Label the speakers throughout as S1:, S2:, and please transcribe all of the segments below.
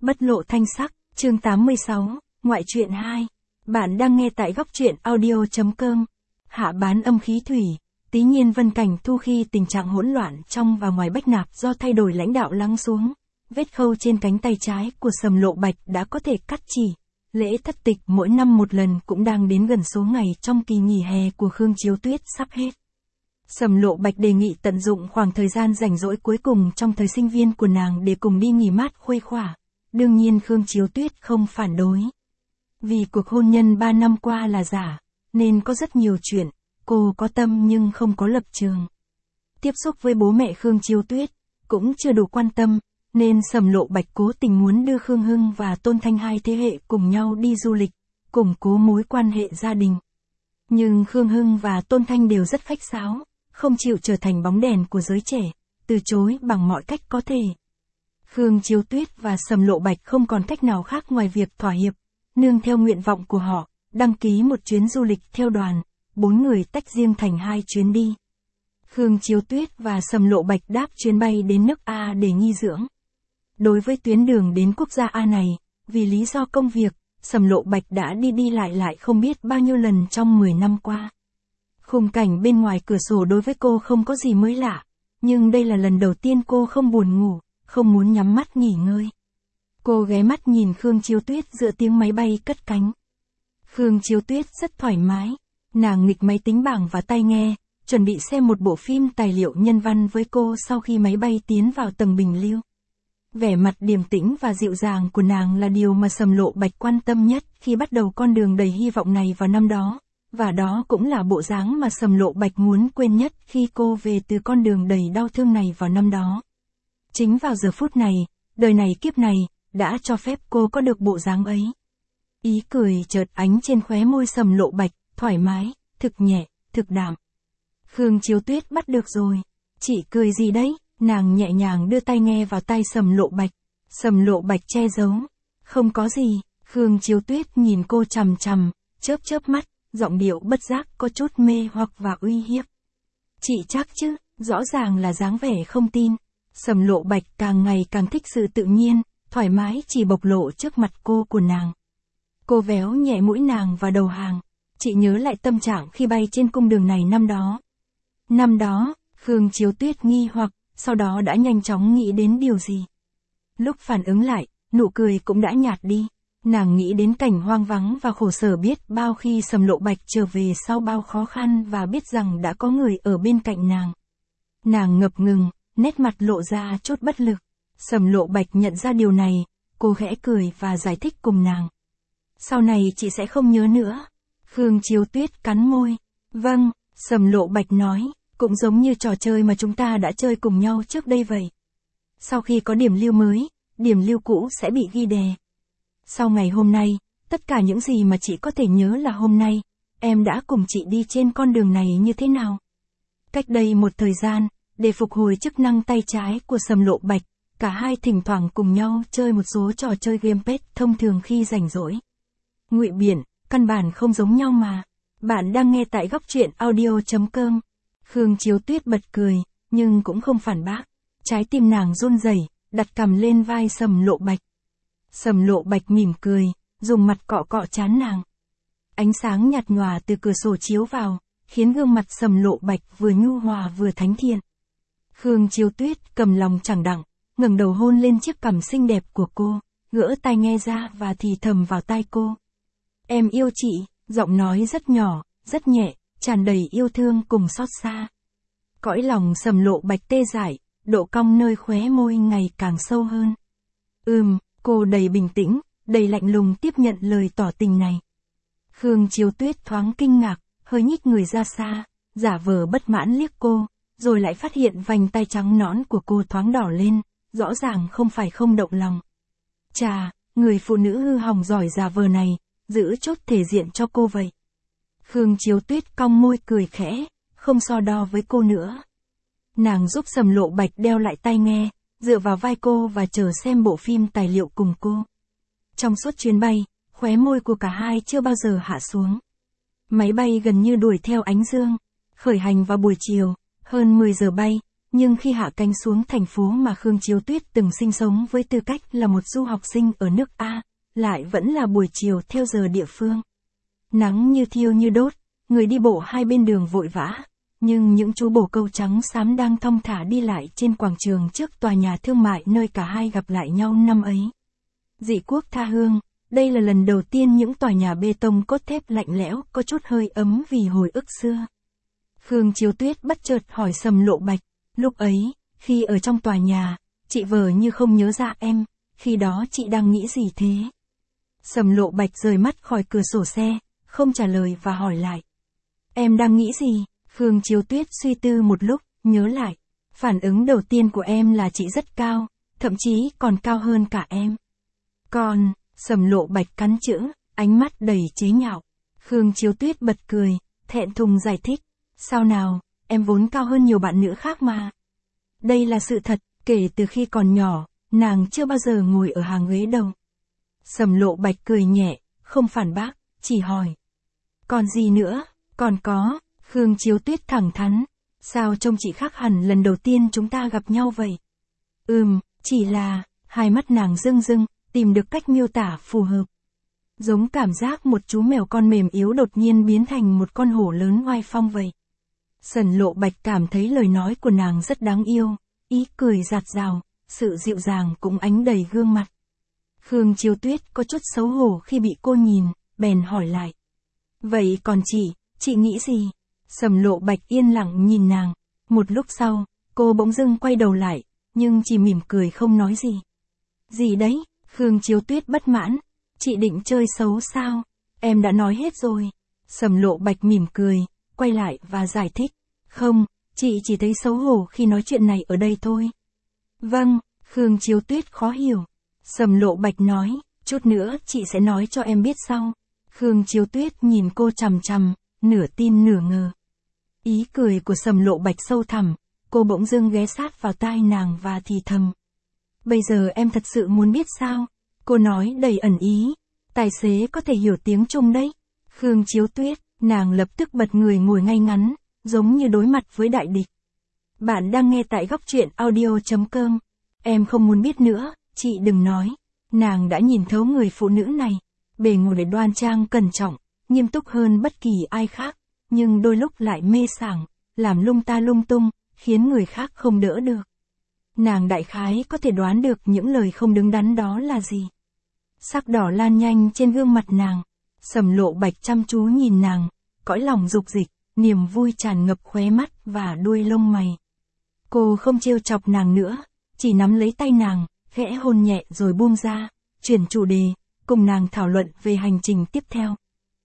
S1: Bất lộ thanh sắc, chương 86, ngoại truyện 2. Bạn đang nghe tại góc truyện audio.com. Hạ bán âm khí thủy, Tí Nhiên Vân Cảnh Thu khi tình trạng hỗn loạn trong và ngoài Bách Nạp do thay đổi lãnh đạo lắng xuống. Vết khâu trên cánh tay trái của Sầm Lộ Bạch đã có thể cắt chỉ. Lễ thất tịch mỗi năm một lần cũng đang đến gần số ngày trong kỳ nghỉ hè của Khương Chiếu Tuyết sắp hết. Sầm Lộ Bạch đề nghị tận dụng khoảng thời gian rảnh rỗi cuối cùng trong thời sinh viên của nàng để cùng đi nghỉ mát khuây khỏa. Đương nhiên Khương Chiếu Tuyết không phản đối. Vì cuộc hôn nhân 3 năm qua là giả, nên có rất nhiều chuyện, cô có tâm nhưng không có lập trường. Tiếp xúc với bố mẹ Khương Chiếu Tuyết, cũng chưa đủ quan tâm, nên Sầm Lộ Bạch cố tình muốn đưa Khương Hưng và Tôn Thanh hai thế hệ cùng nhau đi du lịch, củng cố mối quan hệ gia đình. Nhưng Khương Hưng và Tôn Thanh đều rất khách sáo, không chịu trở thành bóng đèn của giới trẻ, từ chối bằng mọi cách có thể. Khương Chiếu Tuyết và Sầm Lộ Bạch không còn cách nào khác ngoài việc thỏa hiệp, nương theo nguyện vọng của họ, đăng ký một chuyến du lịch theo đoàn, 4 người tách riêng thành 2 chuyến đi. Khương Chiếu Tuyết và Sầm Lộ Bạch đáp chuyến bay đến nước A để nghỉ dưỡng. Đối với tuyến đường đến quốc gia A này, vì lý do công việc, Sầm Lộ Bạch đã đi lại không biết bao nhiêu lần trong 10 năm qua. Khung cảnh bên ngoài cửa sổ đối với cô không có gì mới lạ, nhưng đây là lần đầu tiên cô không buồn ngủ, không muốn nhắm mắt nghỉ ngơi. Cô ghé mắt nhìn Khương Chiếu Tuyết giữa tiếng máy bay cất cánh. Khương Chiếu Tuyết rất thoải mái, nàng nghịch máy tính bảng và tai nghe, chuẩn bị xem một bộ phim tài liệu nhân văn với cô sau khi máy bay tiến vào tầng bình lưu. Vẻ mặt điềm tĩnh và dịu dàng của nàng là điều mà Sầm Lộ Bạch quan tâm nhất khi bắt đầu con đường đầy hy vọng này vào năm đó, và đó cũng là bộ dáng mà Sầm Lộ Bạch muốn quên nhất khi cô về từ con đường đầy đau thương này vào năm đó. Chính vào giờ phút này, đời này kiếp này, đã cho phép cô có được bộ dáng ấy. Ý cười chợt ánh trên khóe môi Sầm Lộ Bạch, thoải mái, thực nhẹ, thực đạm. Khương Chiếu Tuyết bắt được rồi. Chị cười gì đấy? Nàng nhẹ nhàng đưa tai nghe vào tai Sầm Lộ Bạch. Sầm Lộ Bạch che giấu. Không có gì. Khương Chiếu Tuyết nhìn cô chằm chằm, chớp mắt, giọng điệu bất giác có chút mê hoặc và uy hiếp. Chị chắc chứ? Rõ ràng là dáng vẻ không tin. Sầm Lộ Bạch càng ngày càng thích sự tự nhiên, thoải mái chỉ bộc lộ trước mặt cô của nàng. Cô véo nhẹ mũi nàng vào đầu hàng. Chị nhớ lại tâm trạng khi bay trên cung đường này năm đó. Năm đó, Khương Chiếu Tuyết nghi hoặc, sau đó đã nhanh chóng nghĩ đến điều gì. Lúc phản ứng lại, nụ cười cũng đã nhạt đi. Nàng nghĩ đến cảnh hoang vắng và khổ sở biết bao khi Sầm Lộ Bạch trở về sau bao khó khăn và biết rằng đã có người ở bên cạnh nàng. Nàng ngập ngừng, nét mặt lộ ra chút bất lực. Sầm Lộ Bạch nhận ra điều này, cô khẽ cười và giải thích cùng nàng. Sau này chị sẽ không nhớ nữa. Khương Chiếu Tuyết cắn môi. Vâng, Sầm Lộ Bạch nói, cũng giống như trò chơi mà chúng ta đã chơi cùng nhau trước đây vậy. Sau khi có điểm lưu mới, điểm lưu cũ sẽ bị ghi đè. Sau ngày hôm nay, tất cả những gì mà chị có thể nhớ là hôm nay, em đã cùng chị đi trên con đường này như thế nào. Cách đây một thời gian, để phục hồi chức năng tay trái của Sầm Lộ Bạch, cả hai thỉnh thoảng cùng nhau chơi một số trò chơi gamepad thông thường khi rảnh rỗi. Ngụy biện, căn bản không giống nhau mà. Bạn đang nghe tại góc truyện audio.com. Khương Chiếu Tuyết bật cười, nhưng cũng không phản bác. Trái tim nàng run rẩy, đặt cằm lên vai Sầm Lộ Bạch. Sầm Lộ Bạch mỉm cười, dùng mặt cọ cọ trán nàng. Ánh sáng nhạt nhòa từ cửa sổ chiếu vào, khiến gương mặt Sầm Lộ Bạch vừa nhu hòa vừa thánh thiện. Khương Chiếu Tuyết cầm lòng chẳng đặng, ngẩng đầu hôn lên chiếc cằm xinh đẹp của cô, gỡ tai nghe ra và thì thầm vào tai cô. Em yêu chị, giọng nói rất nhỏ, rất nhẹ, tràn đầy yêu thương cùng xót xa. Cõi lòng Sầm Lộ Bạch tê dại, độ cong nơi khóe môi ngày càng sâu hơn. Cô đầy bình tĩnh, đầy lạnh lùng tiếp nhận lời tỏ tình này. Khương Chiếu Tuyết thoáng kinh ngạc, hơi nhích người ra xa, giả vờ bất mãn liếc cô, rồi lại phát hiện vành tay trắng nõn của cô thoáng đỏ lên, rõ ràng không phải không động lòng. Chà, người phụ nữ hư hỏng giỏi giả vờ này, giữ chốt thể diện cho cô vậy. Khương Chiếu Tuyết cong môi cười khẽ, không so đo với cô nữa. Nàng giúp Sầm Lộ Bạch đeo lại tai nghe, dựa vào vai cô và chờ xem bộ phim tài liệu cùng cô. Trong suốt chuyến bay, khóe môi của cả hai chưa bao giờ hạ xuống. Máy bay gần như đuổi theo ánh dương, khởi hành vào buổi chiều, hơn 10 giờ bay, Nhưng khi hạ cánh xuống thành phố mà Khương Chiếu Tuyết từng sinh sống với tư cách là một du học sinh ở nước A, lại vẫn là buổi chiều theo giờ địa phương. Nắng như thiêu như đốt, người đi bộ hai bên đường vội vã, nhưng những chú bồ câu trắng xám đang thong thả đi lại trên quảng trường trước tòa nhà thương mại nơi cả hai gặp lại nhau năm ấy. Dị quốc tha hương, đây là lần đầu tiên những tòa nhà bê tông cốt thép lạnh lẽo có chút hơi ấm vì hồi ức xưa. Khương Chiếu Tuyết bất chợt hỏi Sầm Lộ Bạch, lúc ấy, khi ở trong tòa nhà, chị vờ như không nhớ ra em, khi đó chị đang nghĩ gì thế? Sầm Lộ Bạch rời mắt khỏi cửa sổ xe, không trả lời và hỏi lại. Em đang nghĩ gì? Khương Chiếu Tuyết suy tư một lúc, nhớ lại. Phản ứng đầu tiên của em là chị rất cao, thậm chí còn cao hơn cả em. Còn, Sầm Lộ Bạch cắn chữ, ánh mắt đầy chế nhạo. Khương Chiếu Tuyết bật cười, thẹn thùng giải thích. Sao nào, em vốn cao hơn nhiều bạn nữ khác mà. Đây là sự thật, kể từ khi còn nhỏ, nàng chưa bao giờ ngồi ở hàng ghế đầu. Sầm Lộ Bạch cười nhẹ, không phản bác, chỉ hỏi. Còn gì nữa, còn có, Khương Chiếu Tuyết thẳng thắn. Sao trông chị khác hẳn lần đầu tiên chúng ta gặp nhau vậy? Chỉ là, hai mắt nàng rưng rưng, tìm được cách miêu tả phù hợp. Giống cảm giác một chú mèo con mềm yếu đột nhiên biến thành một con hổ lớn oai phong vậy. Sầm Lộ Bạch cảm thấy lời nói của nàng rất đáng yêu, ý cười dạt dào, sự dịu dàng cũng ánh đầy gương mặt. Khương Chiếu Tuyết có chút xấu hổ khi bị cô nhìn, bèn hỏi lại. Vậy còn chị nghĩ gì? Sầm Lộ Bạch yên lặng nhìn nàng, một lúc sau, cô bỗng dưng quay đầu lại, nhưng chỉ mỉm cười không nói gì. Gì đấy? Khương Chiếu Tuyết bất mãn. Chị định chơi xấu sao? Em đã nói hết rồi. Sầm Lộ Bạch mỉm cười, quay lại và giải thích. Không, chị chỉ thấy xấu hổ khi nói chuyện này ở đây thôi. Vâng, Khương Chiếu Tuyết khó hiểu. Sầm Lộ Bạch nói, chút nữa chị sẽ nói cho em biết sau. Khương Chiếu Tuyết nhìn cô chằm chằm, nửa tin nửa ngờ. Ý cười của Sầm Lộ Bạch sâu thẳm, cô bỗng dưng ghé sát vào tai nàng và thì thầm. Bây giờ em thật sự muốn biết sao? Cô nói đầy ẩn ý. Tài xế có thể hiểu tiếng Trung đấy. Khương Chiếu Tuyết, nàng lập tức bật người ngồi ngay ngắn, giống như đối mặt với đại địch. Bạn đang nghe tại góc truyện audio.com. Em không muốn biết nữa, chị đừng nói. Nàng đã nhìn thấu người phụ nữ này. Bề ngoài đoan trang cẩn trọng, nghiêm túc hơn bất kỳ ai khác, nhưng đôi lúc lại mê sảng, làm lung ta lung tung, khiến người khác không đỡ được. Nàng đại khái có thể đoán được những lời không đứng đắn đó là gì. Sắc đỏ lan nhanh trên gương mặt nàng. Sầm Lộ Bạch chăm chú nhìn nàng, cõi lòng dục dịch, niềm vui tràn ngập khóe mắt và đuôi lông mày. Cô không trêu chọc nàng nữa, chỉ nắm lấy tay nàng, khẽ hôn nhẹ rồi buông ra, chuyển chủ đề, cùng nàng thảo luận về hành trình tiếp theo.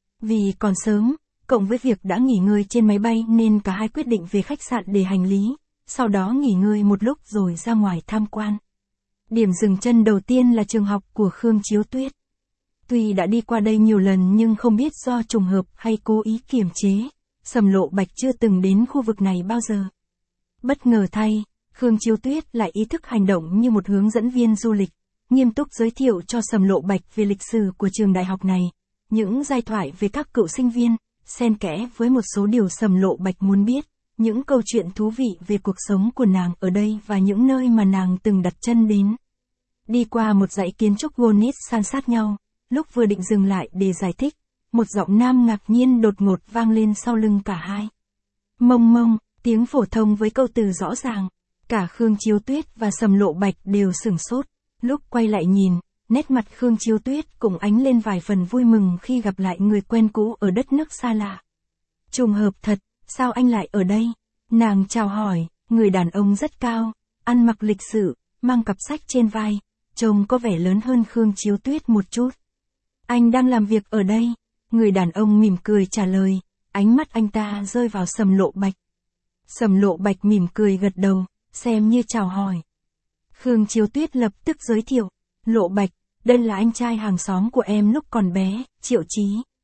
S1: Vì còn sớm, cộng với việc đã nghỉ ngơi trên máy bay nên cả hai quyết định về khách sạn để hành lý, sau đó nghỉ ngơi một lúc rồi ra ngoài tham quan. Điểm dừng chân đầu tiên là trường học của Khương Chiếu Tuyết. Tuy đã đi qua đây nhiều lần nhưng không biết do trùng hợp hay cố ý kiềm chế, Sầm Lộ Bạch chưa từng đến khu vực này bao giờ. Bất ngờ thay, Khương Chiếu Tuyết lại ý thức hành động như một hướng dẫn viên du lịch, nghiêm túc giới thiệu cho Sầm Lộ Bạch về lịch sử của trường đại học này, những giai thoại về các cựu sinh viên, xen kẽ với một số điều Sầm Lộ Bạch muốn biết, những câu chuyện thú vị về cuộc sống của nàng ở đây và những nơi mà nàng từng đặt chân đến. Đi qua một dãy kiến trúc granite san sát nhau, lúc vừa định dừng lại để giải thích, một giọng nam ngạc nhiên đột ngột vang lên sau lưng cả hai. Mông mông, tiếng phổ thông với câu từ rõ ràng, cả Khương Chiếu Tuyết và Sầm Lộ Bạch đều sửng sốt, lúc quay lại nhìn, nét mặt Khương Chiếu Tuyết cũng ánh lên vài phần vui mừng khi gặp lại người quen cũ ở đất nước xa lạ. Trùng hợp thật, sao anh lại ở đây? Nàng chào hỏi, người đàn ông rất cao, ăn mặc lịch sự, mang cặp sách trên vai, trông có vẻ lớn hơn Khương Chiếu Tuyết một chút. Anh đang làm việc ở đây, người đàn ông mỉm cười trả lời, ánh mắt anh ta rơi vào Sầm Lộ Bạch. Sầm Lộ Bạch mỉm cười gật đầu, xem như chào hỏi. Khương Chiếu Tuyết lập tức giới thiệu, Lộ Bạch, đây là anh trai hàng xóm của em lúc còn bé, Triệu Chí.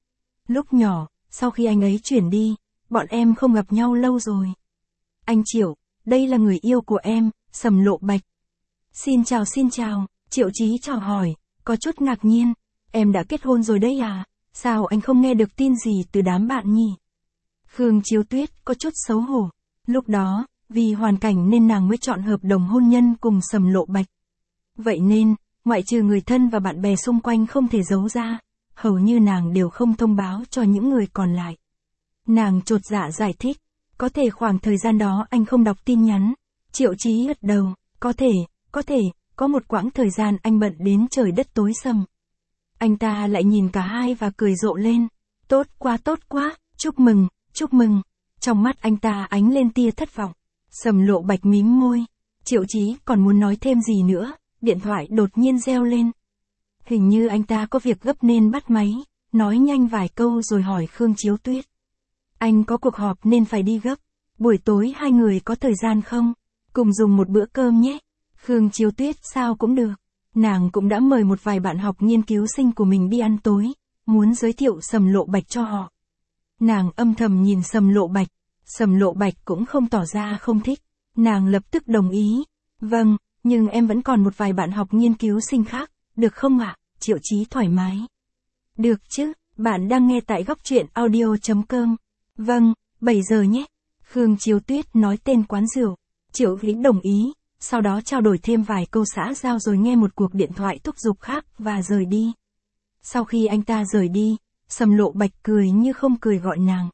S1: Lúc nhỏ, sau khi anh ấy chuyển đi, bọn em không gặp nhau lâu rồi. Anh Triệu, đây là người yêu của em, Sầm Lộ Bạch. Xin chào, Triệu Chí chào hỏi, có chút ngạc nhiên, em đã kết hôn rồi đấy à, sao anh không nghe được tin gì từ đám bạn nhỉ? Khương Chiếu Tuyết có chút xấu hổ, lúc đó, vì hoàn cảnh nên nàng mới chọn hợp đồng hôn nhân cùng Sầm Lộ Bạch. Vậy nên, ngoại trừ người thân và bạn bè xung quanh không thể giấu ra, hầu như nàng đều không thông báo cho những người còn lại. Nàng chột dạ giải thích, có thể khoảng thời gian đó anh không đọc tin nhắn. Triệu Chí gật đầu, có thể, có một quãng thời gian anh bận đến trời đất tối sầm. Anh ta lại nhìn cả hai và cười rộ lên, tốt quá, chúc mừng. Trong mắt anh ta ánh lên tia thất vọng. Sầm Lộ Bạch mím môi, Triệu Chí còn muốn nói thêm gì nữa, điện thoại đột nhiên reo lên. Hình như anh ta có việc gấp nên bắt máy, nói nhanh vài câu rồi hỏi Khương Chiếu Tuyết. Anh có cuộc họp nên phải đi gấp, buổi tối hai người có thời gian không? Cùng dùng một bữa cơm nhé. Khương Chiếu Tuyết sao cũng được. Nàng cũng đã mời một vài bạn học nghiên cứu sinh của mình đi ăn tối, muốn giới thiệu Sầm Lộ Bạch cho họ. Nàng âm thầm nhìn Sầm Lộ Bạch, Sầm Lộ Bạch cũng không tỏ ra không thích. Nàng lập tức đồng ý. Vâng, nhưng em vẫn còn một vài bạn học nghiên cứu sinh khác, được không ạ? Triệu Chí thoải mái. Được chứ, bạn đang nghe tại góc truyện audio.com. Vâng, 7 giờ nhé. Khương Chiếu Tuyết nói tên quán rượu. Triệu Vĩ đồng ý, sau đó trao đổi thêm vài câu xã giao rồi nghe một cuộc điện thoại thúc giục khác và rời đi. Sau khi anh ta rời đi, Sầm Lộ Bạch cười như không cười gọi nàng.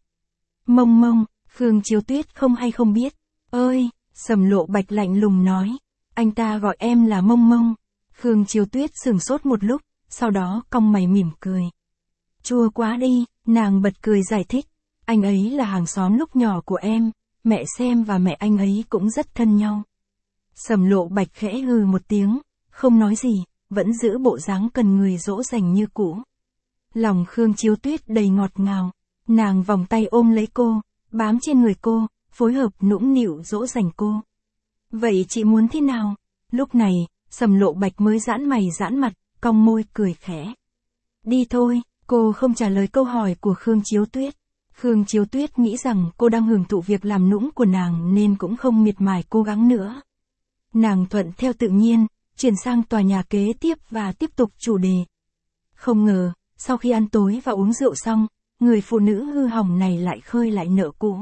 S1: Mông, Khương Chiếu Tuyết không hay không biết. Ơi, Sầm Lộ Bạch lạnh lùng nói. Anh ta gọi em là Mông. Khương Chiếu Tuyết sửng sốt một lúc, sau đó cong mày mỉm cười. Chua quá đi, nàng bật cười giải thích. Anh ấy là hàng xóm lúc nhỏ của em, mẹ xem và mẹ anh ấy cũng rất thân nhau. Sầm Lộ Bạch khẽ hừ một tiếng, không nói gì, vẫn giữ bộ dáng cần người dỗ dành như cũ. Lòng Khương Chiếu Tuyết đầy ngọt ngào, nàng vòng tay ôm lấy cô, bám trên người cô, phối hợp nũng nịu dỗ dành cô. Vậy chị muốn thế nào? Lúc này, Sầm Lộ Bạch mới giãn mày giãn mặt, cong môi cười khẽ. Đi thôi, cô không trả lời câu hỏi của Khương Chiếu Tuyết. Khương Chiếu Tuyết nghĩ rằng cô đang hưởng thụ việc làm nũng của nàng nên cũng không miệt mài cố gắng nữa. Nàng thuận theo tự nhiên, chuyển sang tòa nhà kế tiếp và tiếp tục chủ đề. Không ngờ, sau khi ăn tối và uống rượu xong, người phụ nữ hư hỏng này lại khơi lại nợ cũ.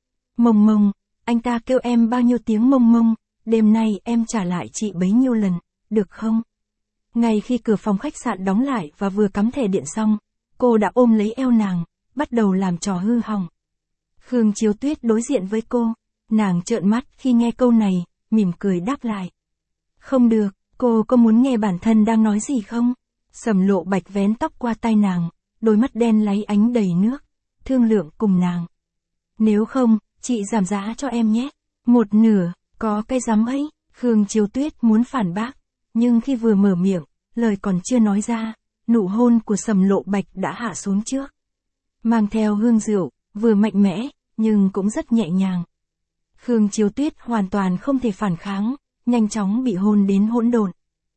S1: Mông, anh ta kêu em bao nhiêu tiếng Mông, đêm nay em trả lại chị bấy nhiêu lần, được không? Ngay khi cửa phòng khách sạn đóng lại và vừa cắm thẻ điện xong, cô đã ôm lấy eo nàng, bắt đầu làm trò hư hỏng. Khương Chiếu Tuyết đối diện với cô, nàng trợn mắt khi nghe câu này, mỉm cười đáp lại. Không được, cô có muốn nghe bản thân đang nói gì không? Sầm Lộ Bạch vén tóc qua tai nàng, đôi mắt đen láy ánh đầy nước, thương lượng cùng nàng. Nếu không, chị giảm giá cho em nhé. Một nửa, có cái dám ấy. Khương Chiếu Tuyết muốn phản bác, nhưng khi vừa mở miệng, lời còn chưa nói ra, nụ hôn của Sầm Lộ Bạch đã hạ xuống trước. Mang theo hương rượu, vừa mạnh mẽ, nhưng cũng rất nhẹ nhàng. Khương Chiếu Tuyết hoàn toàn không thể phản kháng, nhanh chóng bị hôn đến hỗn độn.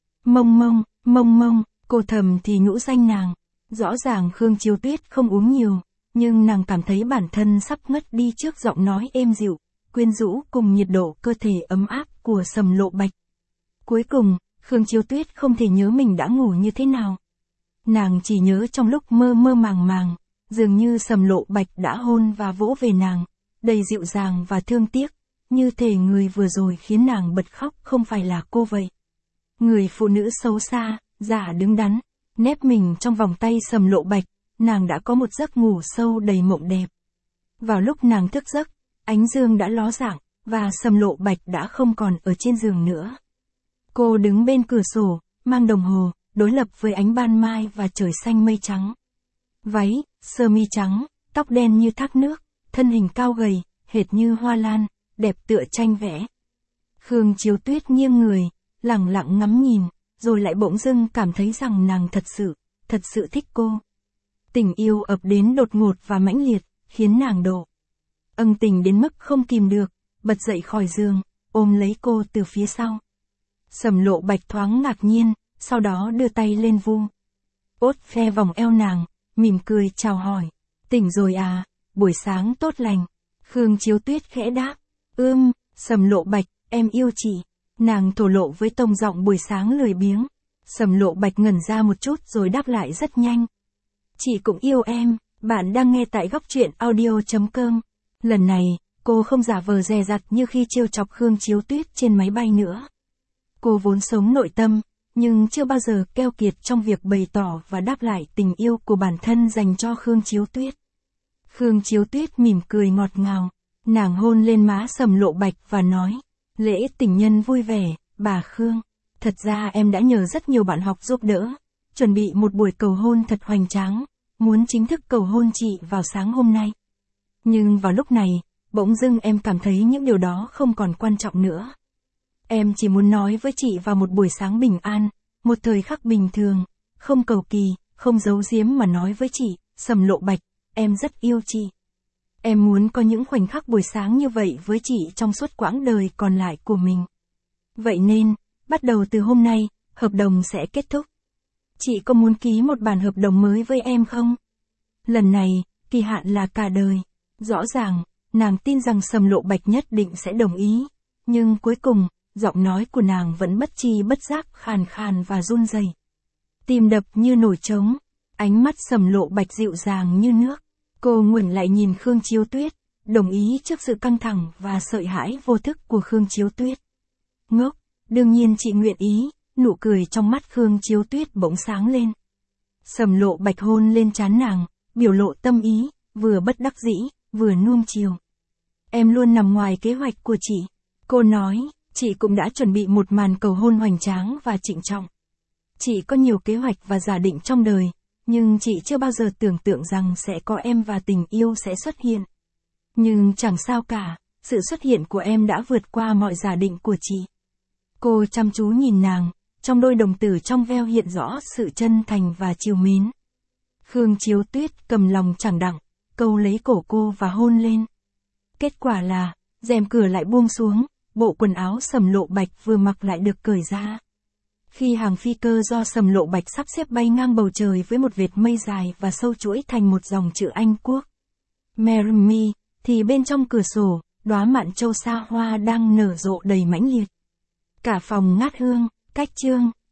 S1: Mông, cô thầm thì nhũ danh nàng. Rõ ràng Khương Chiếu Tuyết không uống nhiều, nhưng nàng cảm thấy bản thân sắp ngất đi trước giọng nói êm dịu, quyến rũ cùng nhiệt độ cơ thể ấm áp của Sầm Lộ Bạch. Cuối cùng, Khương Chiếu Tuyết không thể nhớ mình đã ngủ như thế nào. Nàng chỉ nhớ trong lúc mơ màng, dường như Sầm Lộ Bạch đã hôn và vỗ về nàng, đầy dịu dàng và thương tiếc, như thể người vừa rồi khiến nàng bật khóc không phải là cô vậy. Người phụ nữ xấu xa, giả đứng đắn, nép mình trong vòng tay Sầm Lộ Bạch, nàng đã có một giấc ngủ sâu đầy mộng đẹp. Vào lúc nàng thức giấc, ánh dương đã ló dạng, và Sầm Lộ Bạch đã không còn ở trên giường nữa. Cô đứng bên cửa sổ, mang đồng hồ, đối lập với ánh ban mai và trời xanh mây trắng. Váy, sơ mi trắng, tóc đen như thác nước, thân hình cao gầy, hệt như hoa lan, đẹp tựa tranh vẽ. Khương Chiếu Tuyết nghiêng người, lặng lặng ngắm nhìn, rồi lại bỗng dưng cảm thấy rằng nàng thật sự thích cô. Tình yêu ập đến đột ngột và mãnh liệt, khiến nàng đổ ân tình đến mức không kìm được, bật dậy khỏi giường, ôm lấy cô từ phía sau. Sầm Lộ Bạch thoáng ngạc nhiên, sau đó đưa tay lên vu ốt phe vòng eo nàng, mỉm cười chào hỏi. Tỉnh rồi à, buổi sáng tốt lành. Khương Chiếu Tuyết khẽ đáp. Sầm Lộ Bạch, em yêu chị. Nàng thổ lộ với tông giọng buổi sáng lười biếng. Sầm Lộ Bạch ngẩn ra một chút rồi đáp lại rất nhanh. Chị cũng yêu em. Bạn đang nghe tại góc truyện audio.com. Lần này, Cô không giả vờ dè dặt như khi trêu chọc Khương Chiếu Tuyết trên máy bay nữa. Cô vốn sống nội tâm, nhưng chưa bao giờ keo kiệt trong việc bày tỏ và đáp lại tình yêu của bản thân dành cho Khương Chiếu Tuyết. Khương Chiếu Tuyết mỉm cười ngọt ngào, nàng hôn lên má Sầm Lộ Bạch và nói, lễ tình nhân vui vẻ, bà Khương. Thật ra em đã nhờ rất nhiều bạn học giúp đỡ, chuẩn bị một buổi cầu hôn thật hoành tráng, muốn chính thức cầu hôn chị vào sáng hôm nay. Nhưng vào lúc này, bỗng dưng em cảm thấy những điều đó không còn quan trọng nữa. Em chỉ muốn nói với chị vào một buổi sáng bình an, một thời khắc bình thường, không cầu kỳ, không giấu giếm mà nói với chị, Sầm Lộ Bạch, em rất yêu chị. Em muốn có những khoảnh khắc buổi sáng như vậy với chị trong suốt quãng đời còn lại của mình. Vậy nên, bắt đầu từ hôm nay, hợp đồng sẽ kết thúc. Chị có muốn ký một bản hợp đồng mới với em không? Lần này, kỳ hạn là cả đời. Rõ ràng, nàng tin rằng Sầm Lộ Bạch nhất định sẽ đồng ý. Nhưng cuối cùng, giọng nói của nàng vẫn bất tri bất giác khàn khàn và run rẩy. Tim đập như nổi trống, ánh mắt Sầm Lộ Bạch dịu dàng như nước. Cô ngẩng lại nhìn Khương Chiếu Tuyết, đồng ý trước sự căng thẳng và sợ hãi vô thức của Khương Chiếu Tuyết. Ngốc, đương nhiên chị nguyện ý, nụ cười trong mắt Khương Chiếu Tuyết bỗng sáng lên. Sầm Lộ Bạch hôn lên trán nàng, biểu lộ tâm ý, vừa bất đắc dĩ, vừa nuông chiều. Em luôn nằm ngoài kế hoạch của chị. Cô nói, chị cũng đã chuẩn bị một màn cầu hôn hoành tráng và trịnh trọng. Chị có nhiều kế hoạch và giả định trong đời, nhưng chị chưa bao giờ tưởng tượng rằng sẽ có em và tình yêu sẽ xuất hiện. Nhưng chẳng sao cả, sự xuất hiện của em đã vượt qua mọi giả định của chị. Cô chăm chú nhìn nàng, trong đôi đồng tử trong veo hiện rõ sự chân thành và trìu mến. Khương Chiếu Tuyết cầm lòng chẳng đặng, câu lấy cổ cô và hôn lên. Kết quả là, rèm cửa lại buông xuống, bộ quần áo Sầm Lộ Bạch vừa mặc lại được cởi ra. Khi hàng phi cơ do Sầm Lộ Bạch sắp xếp bay ngang bầu trời với một vệt mây dài và sâu chuỗi thành một dòng chữ Anh Quốc. Marry me, thì bên trong cửa sổ, đóa mạn châu sa hoa đang nở rộ đầy mãnh liệt. Cả phòng ngát hương, cách chương,